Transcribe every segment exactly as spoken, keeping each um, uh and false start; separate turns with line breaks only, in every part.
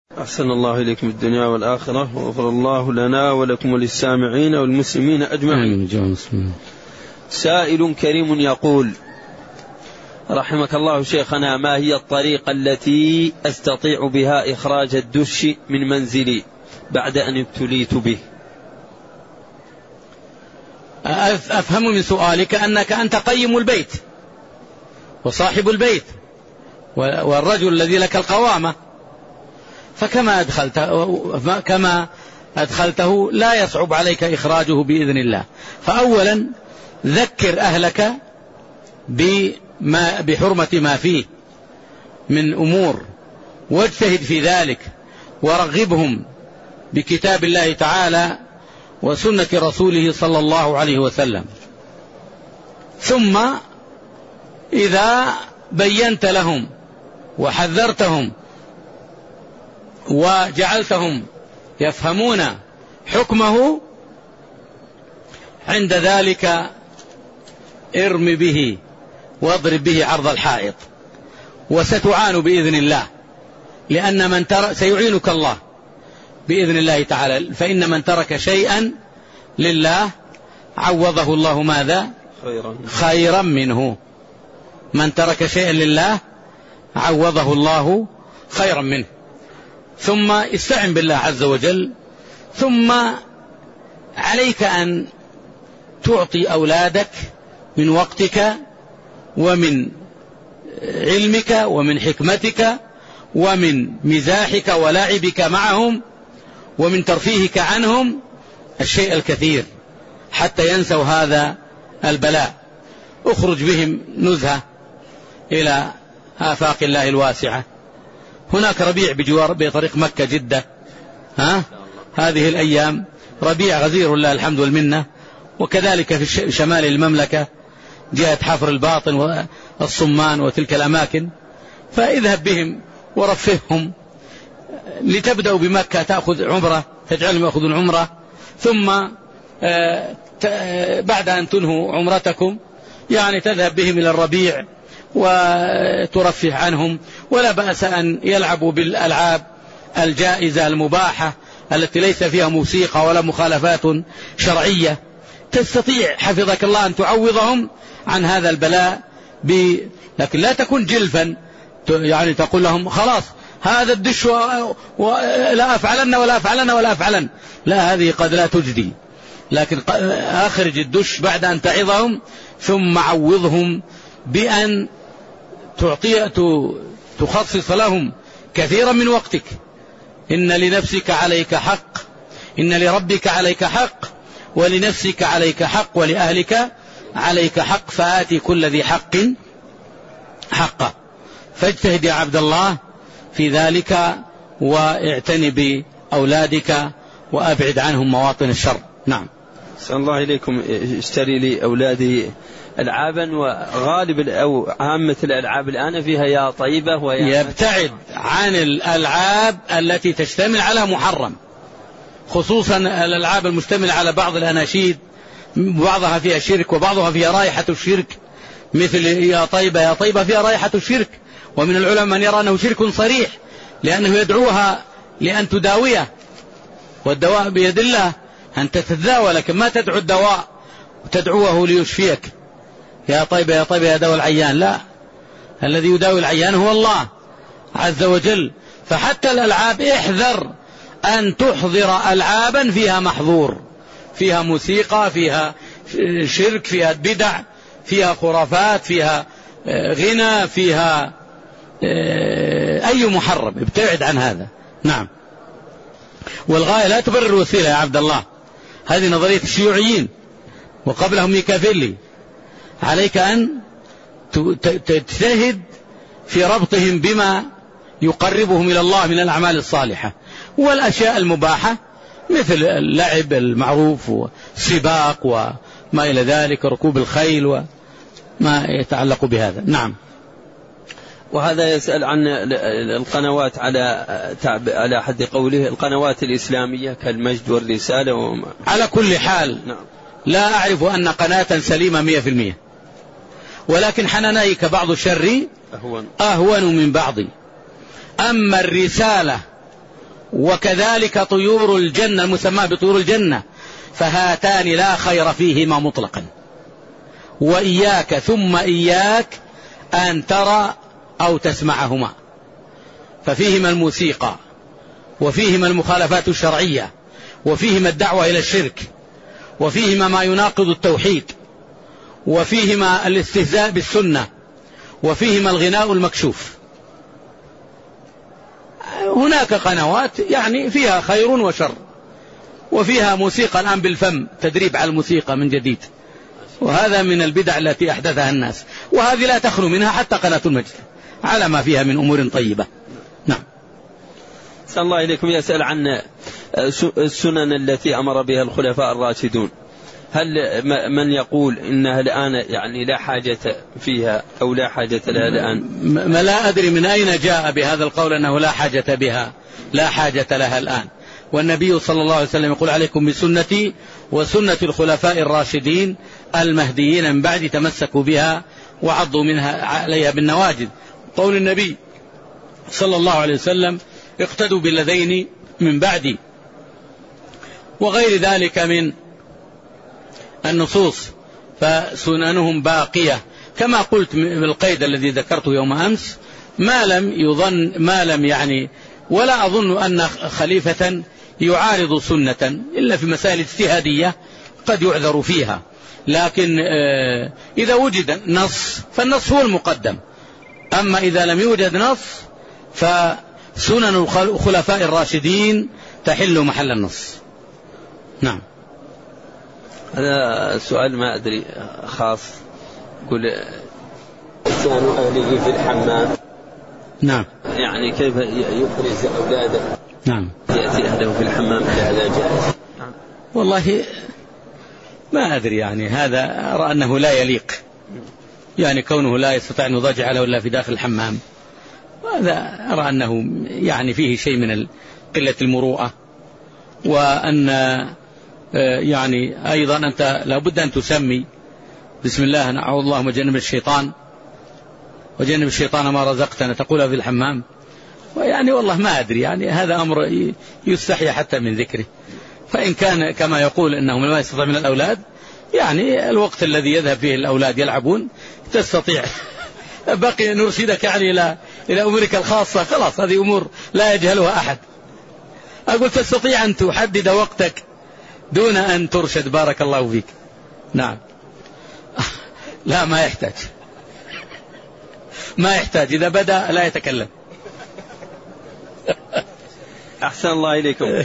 أحسن الله إليكم الدنيا والآخرة، وغفر الله لنا ولكم وللسامعين والمسلمين أجمعين. سائل كريم يقول: رحمك الله شيخنا، ما هي الطريقة التي أستطيع بها إخراج الدش من منزلي بعد أن ابتليت به؟
أفهم من سؤالك أنك أنت قيم البيت وصاحب البيت والرجل الذي لك القوامة، فكما أدخلته, كما أدخلته لا يصعب عليك إخراجه بإذن الله. فأولا ذكر أهلك بما بحرمة ما فيه من أمور، واجتهد في ذلك، ورغبهم بكتاب الله تعالى وسنة رسوله صلى الله عليه وسلم. ثم إذا بينت لهم وحذرتهم وجعلتهم يفهمون حكمه، عند ذلك ارم به واضرب به عرض الحائط، وستعان بإذن الله، لأن من ترك سيعينك الله بإذن الله تعالى. فإن من ترك شيئا لله عوضه الله ماذا؟ خيرا, خيرا منه. من ترك شيئا لله عوضه الله خيرا منه. ثم استعن بالله عز وجل. ثم عليك أن تعطي أولادك من وقتك ومن علمك ومن حكمتك ومن مزاحك ولعبك معهم ومن ترفيهك عنهم الشيء الكثير حتى ينسوا هذا البلاء. اخرج بهم نزهة إلى آفاق الله الواسعة. هناك ربيع بجوار بطريق مكة جدة، ها؟ هذه الأيام ربيع غزير الله الحمد والمنة، وكذلك في شمال المملكة جهة حفر الباطن والصمان وتلك الأماكن. فاذهب بهم ورفههم لتبدأوا بمكة، تأخذ عمرة، تجعلهم يأخذون عمرة، ثم بعد أن تنهوا عمرتكم يعني تذهب بهم إلى الربيع وترفه عنهم. ولا بأس أن يلعبوا بالألعاب الجائزة المباحة التي ليس فيها موسيقى ولا مخالفات شرعية. تستطيع حفظك الله أن تعوضهم عن هذا البلاء ب... لكن لا تكون جلفا، يعني تقول لهم خلاص هذا الدش ولا أفعلن ولا أفعلن ولا أفعلن، لا، هذه قد لا تجدي. لكن أخرج الدش بعد أن تعظهم، ثم عوضهم بأن تعطي تخصص لهم كثيرا من وقتك. إن لنفسك عليك حق، إن لربك عليك حق، ولنفسك عليك حق، ولأهلك عليك حق، فآتي كل ذي حق حقه. فاجتهد يا عبد الله في ذلك، واعتني بأولادك وأبعد عنهم مواطن الشر. نعم.
أحسن الله إليكم. اشتري لي أولادي ألعابا، وغالب أو عامة الألعاب الآن فيها يا طيبة ويا
يبتعد عن الألعاب التي تشتمل على محرم، خصوصا الألعاب المشتمل على بعض الأناشيد، بعضها فيها شرك وبعضها فيها رائحة الشرك، مثل يا طيبة يا طيبة فيها رائحة الشرك. ومن العلماء من يرى أنه شرك صريح، لأنه يدعوها لأن تداويه، والدواء بيد الله، أنت تتداوى لكن ما تدعو الدواء وتدعوه ليشفيك. يا طيبة يا طيبة يا دواء العيان، لا، الذي يداوي العيان هو الله عز وجل. فحتى الألعاب احذر أن تحضر ألعابا فيها محظور، فيها موسيقى، فيها شرك، فيها بدع، فيها خرافات، فيها غنى، فيها أي محرم. ابتعد عن هذا. نعم. والغاية لا تبرر الوسيلة يا عبد الله، هذه نظرية الشيوعيين وقبلهم ميكافيلي. عليك أن تجتهد في ربطهم بما يقربهم إلى الله من الأعمال الصالحة، والأشياء المباحة مثل اللعب المعروف والسباق وما إلى ذلك، ركوب الخيل وما يتعلق بهذا. نعم.
وهذا يسأل عن القنوات على على حد قوله القنوات الإسلامية كالمجد والرسالة وما.
على كل حال
نعم.
لا أعرف أن قناة سليمة مية في المية، ولكن حنانيك بعض الشر أهون, أهون من بعض. أما الرسالة وكذلك طيور الجنة المسمى بطيور الجنة، فهاتان لا خير فيهما مطلقا. وإياك ثم إياك أن ترى أو تسمعهما، ففيهما الموسيقى، وفيهما المخالفات الشرعية، وفيهما الدعوة إلى الشرك، وفيهما ما يناقض التوحيد، وفيهما الاستهزاء بالسنة، وفيهما الغناء المكشوف. هناك قنوات يعني فيها خير وشر، وفيها موسيقى الآن بالفم، تدريب على الموسيقى من جديد، وهذا من البدع التي أحدثها الناس، وهذه لا تخلو منها حتى قناة المجد على ما فيها من أمور طيبة. نعم.
صلى الله إليكم. يسأل عن السنن التي أمر بها الخلفاء الراشدون، هل من يقول إنها الآن يعني لا حاجة فيها أو لا حاجة لها الآن؟
ما لا أدري من أين جاء بهذا القول أنه لا حاجة بها، لا حاجة لها الآن. والنبي صلى الله عليه وسلم يقول: عليكم بسنتي وسنة الخلفاء الراشدين المهديين من بعد، تمسكوا بها وعضوا منها عليها بالنواجذ. قول النبي صلى الله عليه وسلم: اقتدوا بالذين من بعدي، وغير ذلك من النصوص، فسننهم باقية. كما قلت بالقيد الذي ذكرته يوم أمس، ما لم يظن ما لم يعني ولا أظن أن خليفة يعارض سنة إلا في مسائل اجتهادية قد يعذر فيها، لكن إذا وجد نص فالنص هو المقدم، أما إذا لم يوجد نص فسنن الخلفاء الراشدين تحل محل النص. نعم.
هذا سؤال ما أدري خاص، يقول: إنسان أهله في الحمام.
نعم.
يعني كيف يفرز أولاده؟
نعم.
يأتي أهله في الحمام، هذا جائز؟
نعم. والله ما أدري، يعني هذا أرى أنه لا يليق، يعني كونه لا يستطيع أن يضاجع له إلا في داخل الحمام، هذا أرى أنه يعني فيه شيء من قلة المروءة، وأن يعني أيضا أنت لابد أن تسمي بسم الله نعوذ الله وجنب الشيطان وجنب الشيطان ما رزقتنا، تقولها في الحمام، ويعني والله ما أدري، يعني هذا أمر يستحي حتى من ذكره. فإن كان كما يقول إنهم ما يستطيع من الأولاد، يعني الوقت الذي يذهب فيه الأولاد يلعبون تستطيع بقي نرشدك يعني إلى إلى أمورك الخاصة، خلاص هذه أمور لا يجهلها أحد. أقول تستطيع أن تحدد وقتك دون أن ترشد، بارك الله فيك. نعم. لا ما يحتاج، ما يحتاج، إذا بدأ لا يتكلم.
أحسن الله إليكم.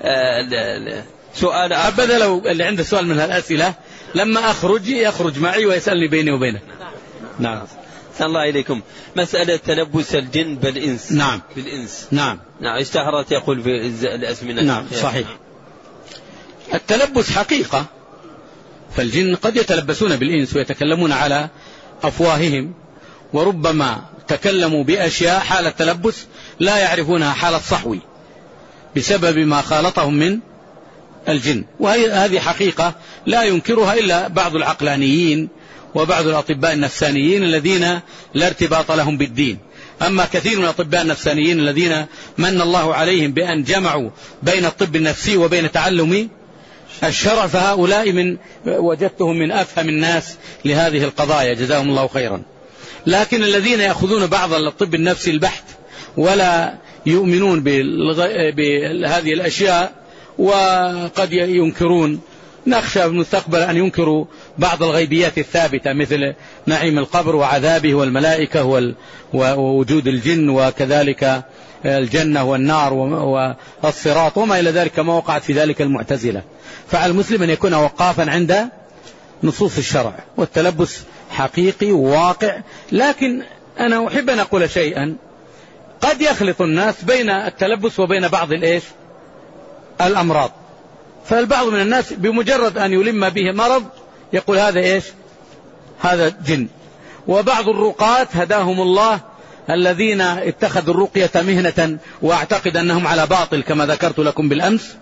سؤال
أبدا، لو اللي عنده سؤال من هالأسئلة لما أخرج يخرج معي ويسألني بيني وبينه. نعم.
أحسن الله إليكم. مسألة تلبس الجن بالإنس.
نعم.
بالإنس.
نعم.
نعم. اشتهرت يقول في الأزمنة.
نعم صحيح. التلبس حقيقة، فالجن قد يتلبسون بالإنس ويتكلمون على أفواههم، وربما تكلموا بأشياء حال التلبس لا يعرفونها حال الصحو بسبب ما خالطهم من الجن، وهذه حقيقة لا ينكرها إلا بعض العقلانيين وبعض الأطباء النفسانيين الذين لا ارتباط لهم بالدين. أما كثير من الأطباء النفسانيين الذين من الله عليهم بأن جمعوا بين الطب النفسي وبين تعلم الشرع، فهؤلاء من وجدتهم من أفهم الناس لهذه القضايا، جزاهم الله خيرا. لكن الذين يأخذون بعض الطب النفسي البحت ولا يؤمنون بهذه الأشياء وقد ينكرون، نخشى في المستقبل أن ينكروا بعض الغيبيات الثابتة مثل نعيم القبر وعذابه والملائكة ووجود الجن وكذلك الجنة والنار والصراط وما إلى ذلك، ما وقعت في ذلك المعتزلة. فعلى المسلم أن يكون وقافا عند نصوص الشرع، والتلبس حقيقي وواقع. لكن أنا أحب أن أقول شيئا، قد يخلط الناس بين التلبس وبين بعض الإيش الأمراض، فالبعض من الناس بمجرد أن يلم به مرض يقول هذا إيش هذا جن. وبعض الرقاة هداهم الله الذين اتخذوا الرقية مهنة وأعتقد أنهم على باطل كما ذكرت لكم بالأمس،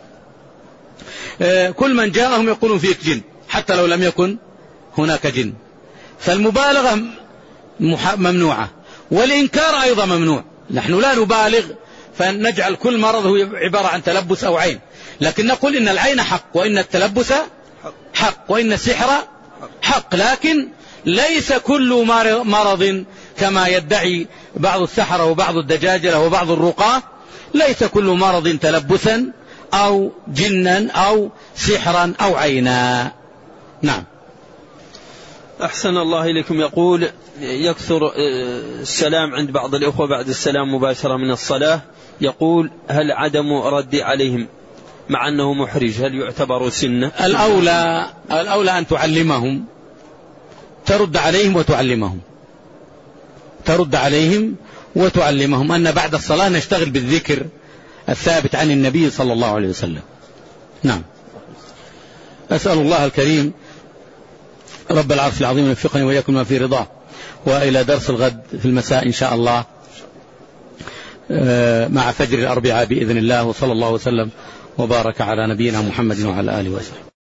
كل من جاءهم يقولون فيك جن حتى لو لم يكن هناك جن. فالمبالغة ممنوعة، والإنكار أيضا ممنوع. نحن لا نبالغ فنجعل كل مرض هو عبارة عن تلبس أو عين. لكن نقول إن العين حق، وإن التلبس حق، وإن السحر حق، لكن ليس كل مرض كما يدعي بعض السحرة وبعض الدجاجلة وبعض الرقاة، ليس كل مرض تلبسا أو جنا أو سحرا أو عينا. نعم.
أحسن الله إليكم. يقول يكثر السلام عند بعض الإخوة بعد السلام مباشرة من الصلاة، يقول هل عدم رد عليهم مع أنه محرج هل يعتبر سنة؟
الأولى, الأولى أن تعلمهم، ترد عليهم وتعلمهم، ترد عليهم وتعلمهم أن بعد الصلاة نشتغل بالذكر الثابت عن النبي صلى الله عليه وسلم. نعم. أسأل الله الكريم رب العرش العظيم أن يوفقني وإياكم ما في رضاه. وإلى درس الغد في المساء إن شاء الله مع فجر الأربعاء بإذن الله، وصلى الله وسلم وبارك على نبينا محمد وعلى آله وسلم.